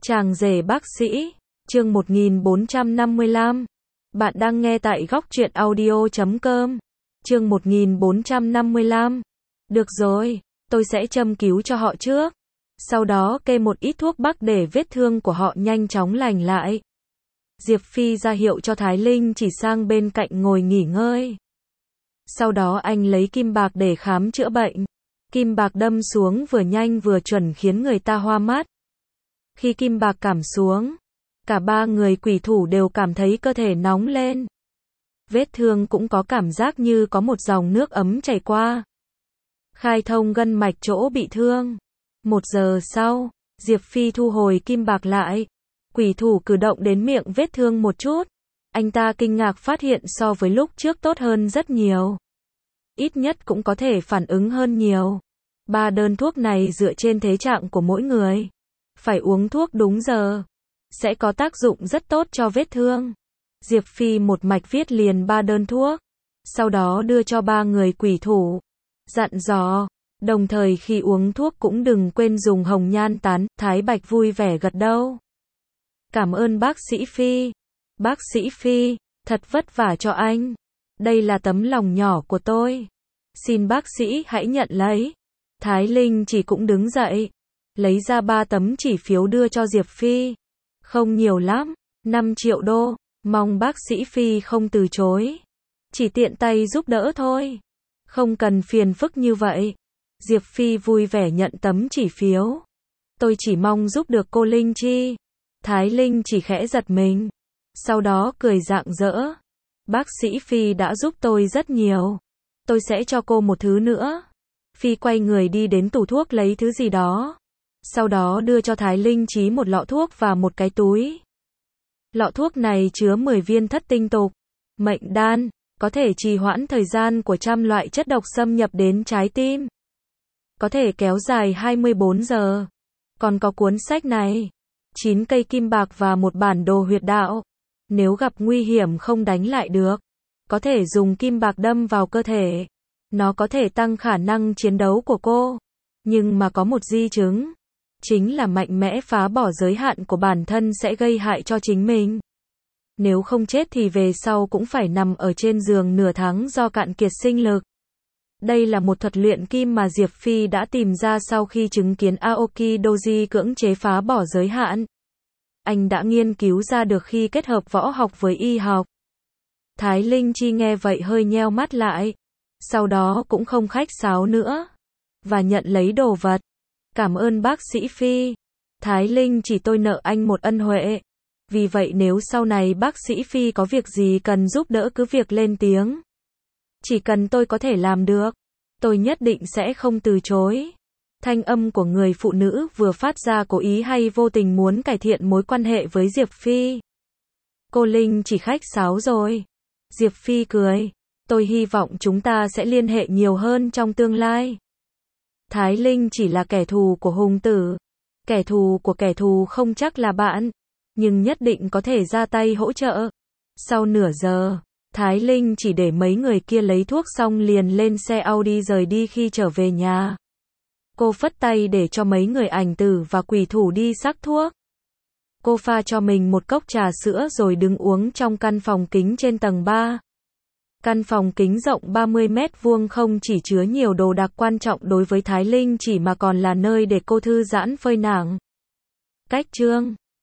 Chàng rể bác sĩ, chương 1455. Bạn đang nghe tại góc truyện audio.com. Chương 1455. Được rồi, tôi sẽ châm cứu cho họ trước. Sau đó kê một ít thuốc bắc để vết thương của họ nhanh chóng lành lại. Diệp Phi ra hiệu cho Thái Linh chỉ sang bên cạnh ngồi nghỉ ngơi. Sau đó anh lấy kim bạc để khám chữa bệnh. Kim bạc đâm xuống vừa nhanh vừa chuẩn khiến người ta hoa mắt. Khi kim bạc cảm xuống, cả ba người quỷ thủ đều cảm thấy cơ thể nóng lên. Vết thương cũng có cảm giác như có một dòng nước ấm chảy qua. Khai thông gân mạch chỗ bị thương. 1 giờ sau, Diệp Phi thu hồi kim bạc lại. Quỷ thủ cử động đến miệng vết thương một chút. Anh ta kinh ngạc phát hiện so với lúc trước tốt hơn rất nhiều. Ít nhất cũng có thể phản ứng hơn nhiều. 3 đơn thuốc này dựa trên thế trạng của mỗi người. Phải uống thuốc đúng giờ. Sẽ có tác dụng rất tốt cho vết thương. Diệp Phi một mạch viết liền 3 đơn thuốc. Sau đó đưa cho 3 người quỷ thủ. Dặn dò. Đồng thời khi uống thuốc cũng đừng quên dùng hồng nhan tán. Thái Bạch vui vẻ gật đầu. Cảm ơn bác sĩ Phi. Bác sĩ Phi, thật vất vả cho anh. Đây là tấm lòng nhỏ của tôi. Xin bác sĩ hãy nhận lấy. Thái Linh chỉ cũng đứng dậy. Lấy ra 3 tấm chỉ phiếu đưa cho Diệp Phi. Không nhiều lắm, 5 triệu đô. Mong bác sĩ Phi không từ chối. Chỉ tiện tay giúp đỡ thôi. Không cần phiền phức như vậy. Diệp Phi vui vẻ nhận tấm chỉ phiếu. Tôi chỉ mong giúp được cô Linh Chi. Thái Linh chỉ khẽ giật mình. Sau đó cười rạng rỡ. Bác sĩ Phi đã giúp tôi rất nhiều. Tôi sẽ cho cô một thứ nữa. Phi quay người đi đến tủ thuốc lấy thứ gì đó. Sau đó đưa cho Thái Linh Chí một lọ thuốc và một cái túi. Lọ thuốc này chứa 10 viên thất tinh tục. Mệnh đan, có thể trì hoãn thời gian của trăm loại chất độc xâm nhập đến trái tim. Có thể kéo dài 24 giờ. Còn có cuốn sách này. 9 cây kim bạc và một bản đồ huyệt đạo. Nếu gặp nguy hiểm không đánh lại được, có thể dùng kim bạc đâm vào cơ thể. Nó có thể tăng khả năng chiến đấu của cô. Nhưng mà có một di chứng. Chính là mạnh mẽ phá bỏ giới hạn của bản thân sẽ gây hại cho chính mình. Nếu không chết thì về sau cũng phải nằm ở trên giường nửa tháng do cạn kiệt sinh lực. Đây là một thuật luyện kim mà Diệp Phi đã tìm ra sau khi chứng kiến Aoki Doji cưỡng chế phá bỏ giới hạn. Anh đã nghiên cứu ra được khi kết hợp võ học với y học. Thái Linh Chi nghe vậy hơi nheo mắt lại. Sau đó cũng không khách sáo nữa. Và nhận lấy đồ vật. Cảm ơn bác sĩ Phi. Thái Linh chỉ tôi nợ anh một ân huệ. Vì vậy nếu sau này bác sĩ Phi có việc gì cần giúp đỡ cứ việc lên tiếng. Chỉ cần tôi có thể làm được, tôi nhất định sẽ không từ chối. Thanh âm của người phụ nữ vừa phát ra cố ý hay vô tình muốn cải thiện mối quan hệ với Diệp Phi. Cô Linh chỉ khách sáo rồi. Diệp Phi cười. Tôi hy vọng chúng ta sẽ liên hệ nhiều hơn trong tương lai. Thái Linh chỉ là kẻ thù của Hùng Tử. Kẻ thù của kẻ thù không chắc là bạn, nhưng nhất định có thể ra tay hỗ trợ. Sau nửa giờ, Thái Linh chỉ để mấy người kia lấy thuốc xong liền lên xe Audi rời đi. Khi trở về nhà, cô phất tay để cho mấy người ảnh tử và quỷ thủ đi sắc thuốc. Cô pha cho mình một cốc trà sữa rồi đứng uống trong căn phòng kính trên tầng 3. Căn phòng kính rộng 30 mét vuông không chỉ chứa nhiều đồ đạc quan trọng đối với Thái Linh chỉ mà còn là nơi để cô thư giãn phơi nắng. Cách chương